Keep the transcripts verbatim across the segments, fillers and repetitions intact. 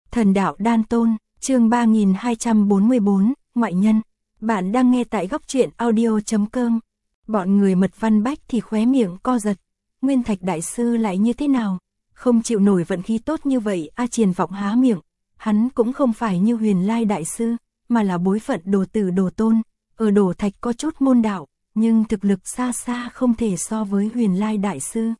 Thần đạo đan tôn, chương ba nghìn hai trăm bốn mươi bốn, ngoại nhân. Bạn đang nghe tại góc truyện audio chấm com. Bọn người Mật Văn Bách thì khóe miệng co giật. Nguyên Thạch đại sư lại như thế nào? Không chịu nổi vận khí tốt như vậy. A Triền Vọng há miệng. Hắn cũng không phải như Huyền Lai đại sư, mà là bối phận đồ tử đồ tôn. Ở Đồ Thạch có chút môn đạo, nhưng thực lực xa xa không thể so với Huyền Lai đại sư.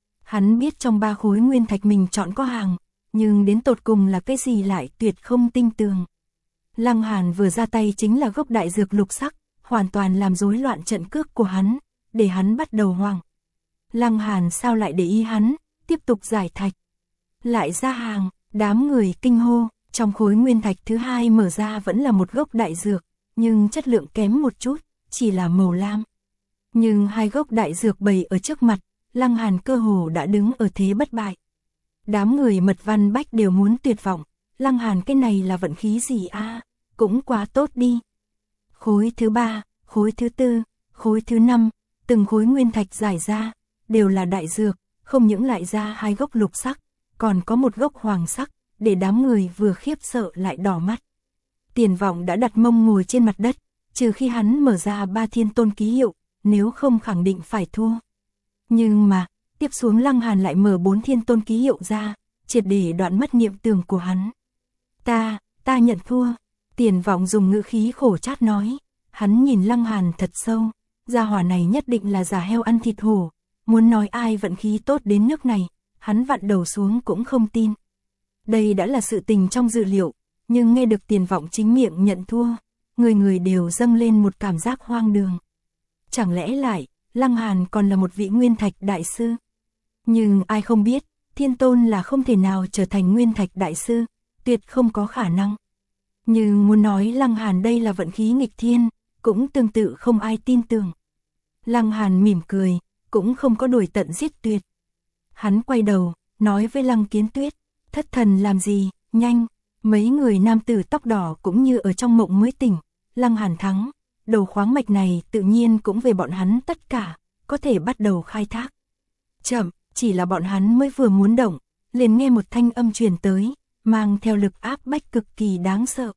Hắn biết trong ba khối nguyên thạch mình chọn có hàng, nhưng đến tột cùng là cái gì lại tuyệt không tinh tường. Lăng Hàn vừa ra tay chính là gốc đại dược lục sắc, hoàn toàn làm rối loạn trận cước của hắn, để hắn bắt đầu hoảng. Lăng Hàn sao lại để ý hắn, tiếp tục giải thạch. Lại ra hàng, đám người kinh hô, trong khối nguyên thạch thứ hai mở ra vẫn là một gốc đại dược, nhưng chất lượng kém một chút, chỉ là màu lam. Nhưng hai gốc đại dược bày ở trước mặt, Lăng Hàn cơ hồ đã đứng ở thế bất bại. Đám người Mật Văn Bách đều muốn tuyệt vọng, Lăng Hàn cái này là vận khí gì a? À? Cũng quá tốt đi. Khối thứ ba, khối thứ tư, khối thứ năm, từng khối nguyên thạch giải ra, đều là đại dược, không những lại ra hai gốc lục sắc, còn có một gốc hoàng sắc, để đám người vừa khiếp sợ lại đỏ mắt. Tiền Vọng đã đặt mông ngồi trên mặt đất, trừ khi hắn mở ra ba thiên tôn ký hiệu, nếu không khẳng định phải thua. Nhưng mà, tiếp xuống Lăng Hàn lại mở bốn thiên tôn ký hiệu ra, triệt để đoạn mất niệm tưởng của hắn. Ta, ta nhận thua. Tiền Vọng dùng ngữ khí khổ chát nói. Hắn nhìn Lăng Hàn thật sâu, gia hỏa này nhất định là giả heo ăn thịt hổ. Muốn nói ai vận khí tốt đến nước này, hắn vặn đầu xuống cũng không tin. Đây đã là sự tình trong dự liệu, nhưng nghe được Tiền Vọng chính miệng nhận thua, người người đều dâng lên một cảm giác hoang đường. Chẳng lẽ lại, Lăng Hàn còn là một vị nguyên thạch đại sư? Nhưng ai không biết, thiên tôn là không thể nào trở thành nguyên thạch đại sư, tuyệt không có khả năng. Nhưng muốn nói Lăng Hàn đây là vận khí nghịch thiên, cũng tương tự không ai tin tưởng. Lăng Hàn mỉm cười, cũng không có đuổi tận giết tuyệt. Hắn quay đầu, nói với Lăng Kiến Tuyết, thất thần làm gì, nhanh. Mấy người nam tử tóc đỏ cũng như ở trong mộng mới tỉnh. Lăng Hàn thắng, đầu khoáng mạch này tự nhiên cũng về bọn hắn tất cả, có thể bắt đầu khai thác. Chậm, chỉ là bọn hắn mới vừa muốn động, liền nghe một thanh âm truyền tới, mang theo lực áp bách cực kỳ đáng sợ.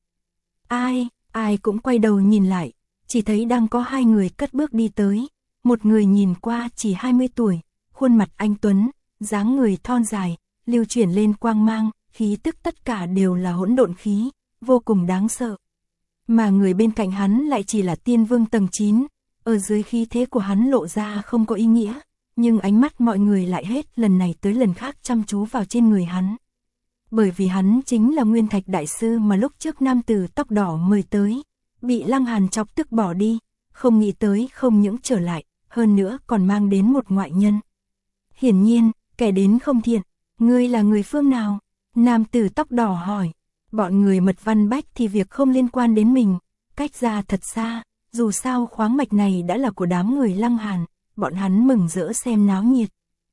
Ai, ai cũng quay đầu nhìn lại, chỉ thấy đang có hai người cất bước đi tới. Một người nhìn qua chỉ hai mươi tuổi, khuôn mặt anh tuấn, dáng người thon dài, lưu chuyển lên quang mang, khí tức tất cả đều là hỗn độn khí, vô cùng đáng sợ. Mà người bên cạnh hắn lại chỉ là tiên vương tầng chín, ở dưới khí thế của hắn lộ ra không có ý nghĩa, nhưng ánh mắt mọi người lại hết lần này tới lần khác chăm chú vào trên người hắn. Bởi vì hắn chính là nguyên thạch đại sư mà lúc trước nam tử tóc đỏ mời tới, bị Lăng Hàn chọc tức bỏ đi, không nghĩ tới không những trở lại, hơn nữa còn mang đến một ngoại nhân. Hiển nhiên, kẻ đến không thiện, ngươi là người phương nào? Nam tử tóc đỏ hỏi. Bọn người Mật Văn Bách thì việc không liên quan đến mình, cách ra thật xa, dù sao khoáng mạch này đã là của đám người Lăng Hàn, bọn hắn mừng rỡ xem náo nhiệt.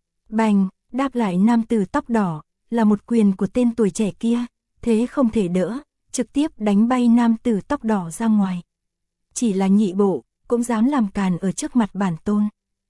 Bành, đáp lại nam tử tóc đỏ, là một quyền của tên tuổi trẻ kia, thế không thể đỡ, trực tiếp đánh bay nam tử tóc đỏ ra ngoài. Chỉ là nhị bộ, cũng dám làm càn ở trước mặt bản tôn.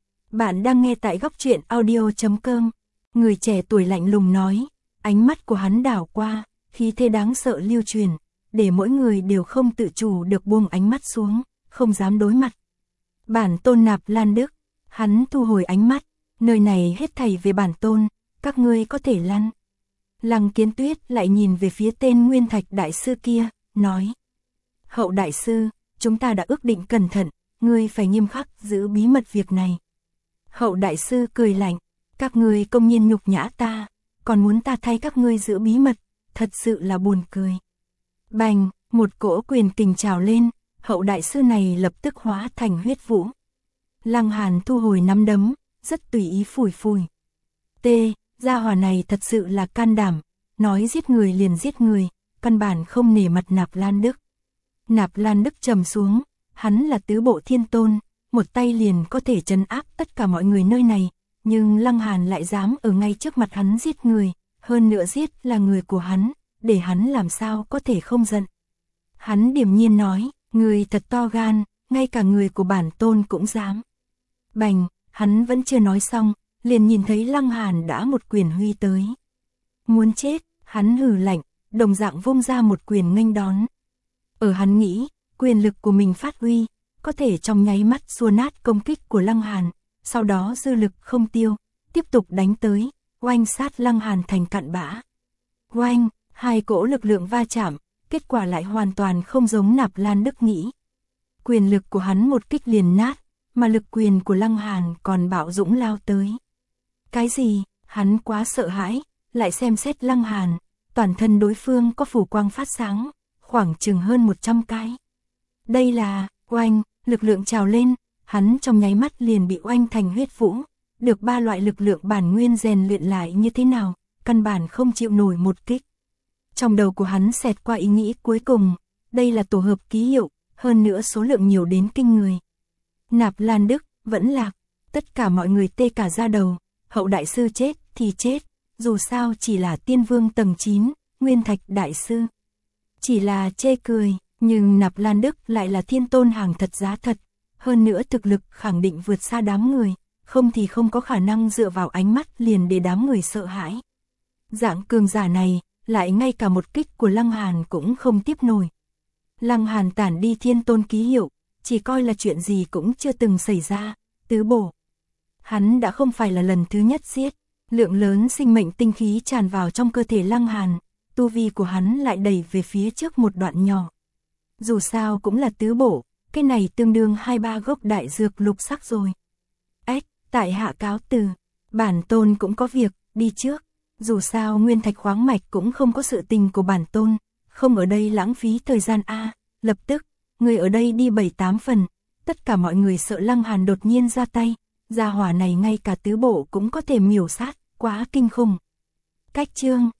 Bạn đang nghe tại góc truyện audio chấm com, người trẻ tuổi lạnh lùng nói, ánh mắt của hắn đảo qua, khí thế đáng sợ lưu truyền, để mỗi người đều không tự chủ được buông ánh mắt xuống, không dám đối mặt. Bản tôn Nạp Lan Đức, hắn thu hồi ánh mắt, nơi này hết thảy về bản tôn, các ngươi có thể lăn. Lăng Kiến Tuyết lại nhìn về phía tên nguyên thạch đại sư kia, nói. Hậu đại sư, chúng ta đã ước định cẩn thận, ngươi phải nghiêm khắc giữ bí mật việc này. Hậu đại sư cười lạnh, các ngươi công nhiên nhục nhã ta, còn muốn ta thay các ngươi giữ bí mật, thật sự là buồn cười. Bành, một cỗ quyền kình trào lên, hậu đại sư này lập tức hóa thành huyết vũ. Lăng Hàn thu hồi nắm đấm, rất tùy ý phủi phủi. T, gia hỏa này thật sự là can đảm, nói giết người liền giết người, căn bản không nể mặt Nạp Lan Đức. Nạp Lan Đức trầm xuống, hắn là tứ bộ thiên tôn, một tay liền có thể trấn áp tất cả mọi người nơi này, nhưng Lăng Hàn lại dám ở ngay trước mặt hắn giết người, hơn nữa giết là người của hắn, để hắn làm sao có thể không giận. Hắn điềm nhiên nói, người thật to gan, ngay cả người của bản tôn cũng dám. Bành, hắn vẫn chưa nói xong, liền nhìn thấy Lăng Hàn đã một quyền huy tới. Muốn chết, hắn hừ lạnh, đồng dạng vung ra một quyền nghênh đón. Ở hắn nghĩ, quyền lực của mình phát huy, có thể trong nháy mắt xua nát công kích của Lăng Hàn, sau đó dư lực không tiêu, tiếp tục đánh tới, oanh sát Lăng Hàn thành cặn bã. Oanh, hai cỗ lực lượng va chạm, kết quả lại hoàn toàn không giống Nạp Lan Đức nghĩ. Quyền lực của hắn một kích liền nát, mà lực quyền của Lăng Hàn còn bạo dũng lao tới. Cái gì? Hắn quá sợ hãi, lại xem xét Lăng Hàn, toàn thân đối phương có phủ quang phát sáng, khoảng chừng hơn một trăm cái. Đây là, oanh, lực lượng trào lên, hắn trong nháy mắt liền bị oanh thành huyết vũ, được ba loại lực lượng bản nguyên rèn luyện lại như thế nào, căn bản không chịu nổi một kích. Trong đầu của hắn xẹt qua ý nghĩ cuối cùng, đây là tổ hợp ký hiệu, hơn nữa số lượng nhiều đến kinh người. Nạp Lan Đức, vẫn lạc, tất cả mọi người tê cả da đầu, Hậu đại sư chết thì chết, dù sao chỉ là tiên vương tầng chín, Nguyên Thạch đại sư. Chỉ là chê cười, nhưng Nạp Lan Đức lại là thiên tôn hàng thật giá thật, hơn nữa thực lực khẳng định vượt xa đám người, không thì không có khả năng dựa vào ánh mắt liền để đám người sợ hãi. Dạng cường giả này, lại ngay cả một kích của Lăng Hàn cũng không tiếp nổi. Lăng Hàn tản đi thiên tôn ký hiệu, chỉ coi là chuyện gì cũng chưa từng xảy ra, tứ bổ. Hắn đã không phải là lần thứ nhất giết, lượng lớn sinh mệnh tinh khí tràn vào trong cơ thể Lăng Hàn, tu vi của hắn lại đẩy về phía trước một đoạn nhỏ. Dù sao cũng là tứ bổ, cái này tương đương hai ba gốc đại dược lục sắc rồi. Ếch, tại hạ cáo từ, bản tôn cũng có việc, đi trước. Dù sao Nguyên Thạch khoáng mạch cũng không có sự tình của bản tôn, không ở đây lãng phí thời gian a. Lập tức, người ở đây đi bảy tám phần, tất cả mọi người sợ Lăng Hàn đột nhiên ra tay, gia hỏa này ngay cả tứ bộ cũng có thể miểu sát, quá kinh khủng. Cách chương